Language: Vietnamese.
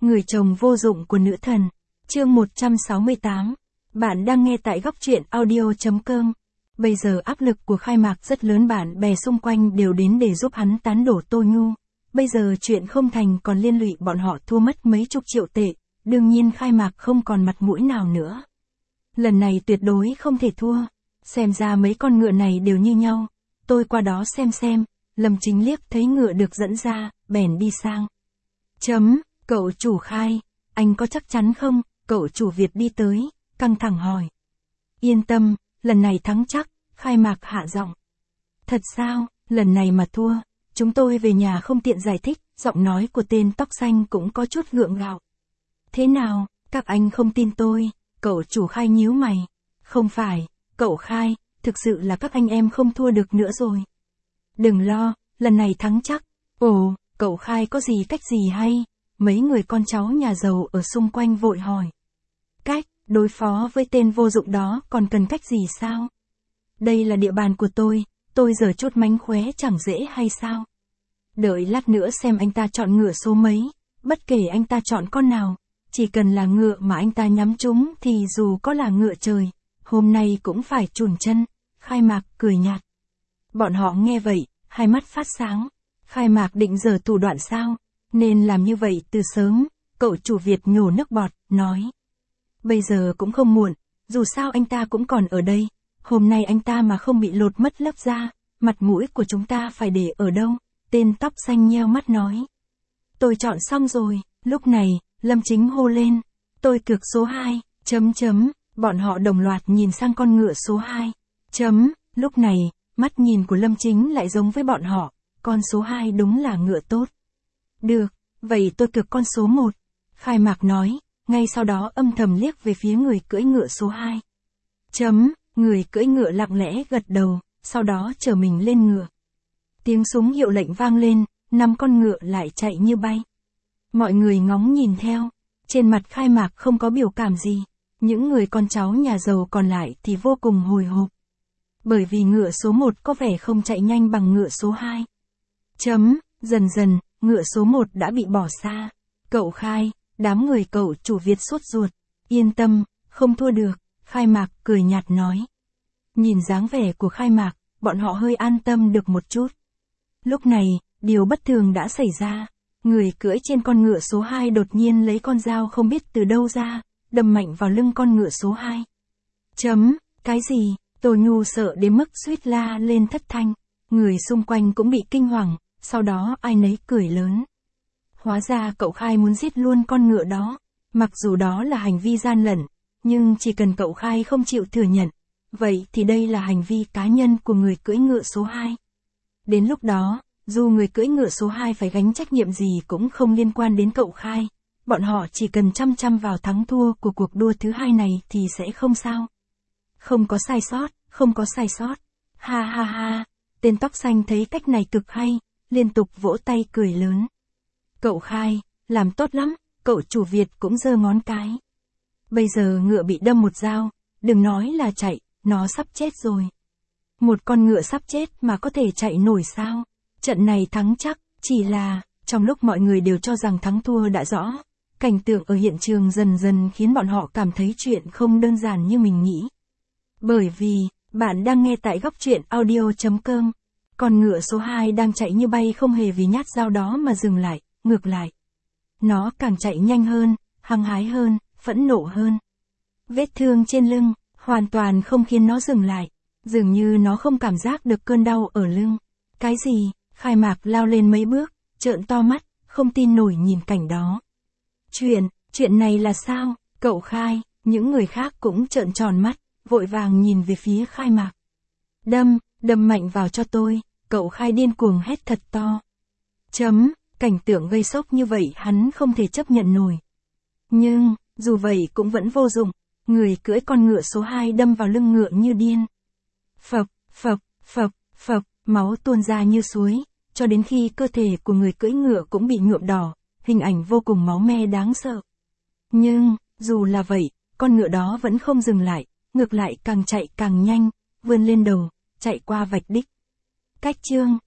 Người chồng vô dụng của nữ thần. Chương 168. Bạn đang nghe tại góc truyện audio.com. Bây giờ áp lực của khai mạc rất lớn, bạn bè xung quanh đều đến để giúp hắn tán đổ Tô Nhu. Bây giờ chuyện không thành còn liên lụy bọn họ thua mất mấy chục triệu tệ, đương nhiên khai mạc không còn mặt mũi nào nữa. Lần này tuyệt đối không thể thua. Xem ra mấy con ngựa này đều như nhau. Tôi qua đó xem. Lâm Chính liếc thấy ngựa được dẫn ra, bèn đi sang. Cậu chủ Khai, anh có chắc chắn không? Cậu chủ Việt đi tới, căng thẳng hỏi. Yên tâm, lần này thắng chắc, khai mạc hạ giọng. Thật sao, lần này mà thua, chúng tôi về nhà không tiện giải thích, giọng nói của tên tóc xanh cũng có chút gượng gạo. Thế nào, các anh không tin tôi? Cậu chủ Khai nhíu mày. Không phải, cậu Khai, thực sự là các anh em không thua được nữa rồi. Đừng lo, lần này thắng chắc. Ồ, cậu Khai có gì cách gì hay? Mấy người con cháu nhà giàu ở xung quanh vội hỏi. Cách, đối phó với tên vô dụng đó còn cần cách gì sao? Đây là địa bàn của tôi giờ chút mánh khóe chẳng dễ hay sao? Đợi lát nữa xem anh ta chọn ngựa số mấy, bất kể anh ta chọn con nào, chỉ cần là ngựa mà anh ta nhắm trúng thì dù có là ngựa trời, hôm nay cũng phải chùn chân. Khai mạc cười nhạt. Bọn họ nghe vậy, hai mắt phát sáng. Khai mạc định giở thủ đoạn sao? Nên làm như vậy từ sớm. Cậu chủ Việt nhổ nước bọt, nói. Bây giờ cũng không muộn, dù sao anh ta cũng còn ở đây. Hôm nay anh ta mà không bị lột mất lớp da, mặt mũi của chúng ta phải để ở đâu? Tên tóc xanh nheo mắt nói. Tôi chọn xong rồi. Lúc này, Lâm Chính hô lên. Tôi cược số 2, Bọn họ đồng loạt nhìn sang con ngựa số 2. Lúc này, mắt nhìn của Lâm Chính lại giống với bọn họ. Con số 2 đúng là ngựa tốt. Được, vậy tôi cược con số 1. Khai mạc nói, ngay sau đó âm thầm liếc về phía người cưỡi ngựa số 2. Người cưỡi ngựa lặng lẽ gật đầu, sau đó chở mình lên ngựa. Tiếng súng hiệu lệnh vang lên, 5 con ngựa lại chạy như bay. Mọi người ngóng nhìn theo, trên mặt khai mạc không có biểu cảm gì. Những người con cháu nhà giàu còn lại thì vô cùng hồi hộp. Bởi vì ngựa số 1 có vẻ không chạy nhanh bằng ngựa số 2. Dần dần, ngựa số 1 đã bị bỏ xa. Cậu Khai, đám người cậu chủ Việt sốt ruột. Yên tâm, không thua được, khai mạc cười nhạt nói. Nhìn dáng vẻ của khai mạc, bọn họ hơi an tâm được một chút. Lúc này, điều bất thường đã xảy ra. Người cưỡi trên con ngựa số 2 đột nhiên lấy con dao không biết từ đâu ra, đâm mạnh vào lưng con ngựa số 2. Cái gì? Tô Nhu sợ đến mức suýt la lên thất thanh. Người xung quanh cũng bị kinh hoàng, sau đó ai nấy cười lớn. Hóa ra cậu Khai muốn giết luôn con ngựa đó. Mặc dù đó là hành vi gian lận, nhưng chỉ cần cậu Khai không chịu thừa nhận, vậy thì đây là hành vi cá nhân của người cưỡi ngựa số 2. Đến lúc đó, dù người cưỡi ngựa số 2 phải gánh trách nhiệm gì cũng không liên quan đến cậu Khai. Bọn họ chỉ cần chăm vào thắng thua của cuộc đua thứ 2 này thì sẽ không sao. Không có sai sót. Ha. Tên tóc xanh thấy cách này cực hay, liên tục vỗ tay cười lớn. Cậu Khai, làm tốt lắm, cậu chủ Việt cũng giơ ngón cái. Bây giờ ngựa bị đâm một dao, đừng nói là chạy, nó sắp chết rồi. Một con ngựa sắp chết mà có thể chạy nổi sao? Trận này thắng chắc, chỉ là, trong lúc mọi người đều cho rằng thắng thua đã rõ, cảnh tượng ở hiện trường dần dần khiến bọn họ cảm thấy chuyện không đơn giản như mình nghĩ. Bởi vì, bạn đang nghe tại góc truyện audio.com. Con ngựa số 2 đang chạy như bay không hề vì nhát dao đó mà dừng lại, ngược lại. Nó càng chạy nhanh hơn, hăng hái hơn, phẫn nộ hơn. Vết thương trên lưng, hoàn toàn không khiến nó dừng lại. Dường như nó không cảm giác được cơn đau ở lưng. Cái gì? Khai mạc lao lên mấy bước, trợn to mắt, không tin nổi nhìn cảnh đó. Chuyện này là sao? Cậu Khai, những người khác cũng trợn tròn mắt, vội vàng nhìn về phía khai mạc. Đâm mạnh vào cho tôi, cậu Khai điên cuồng hét thật to. Cảnh tượng gây sốc như vậy hắn không thể chấp nhận nổi. Nhưng, dù vậy cũng vẫn vô dụng, người cưỡi con ngựa số 2 đâm vào lưng ngựa như điên. Phập, máu tuôn ra như suối, cho đến khi cơ thể của người cưỡi ngựa cũng bị nhuộm đỏ, hình ảnh vô cùng máu me đáng sợ. Nhưng, dù là vậy, con ngựa đó vẫn không dừng lại, ngược lại càng chạy càng nhanh, vươn lên đầu, chạy qua vạch đích. Cách chương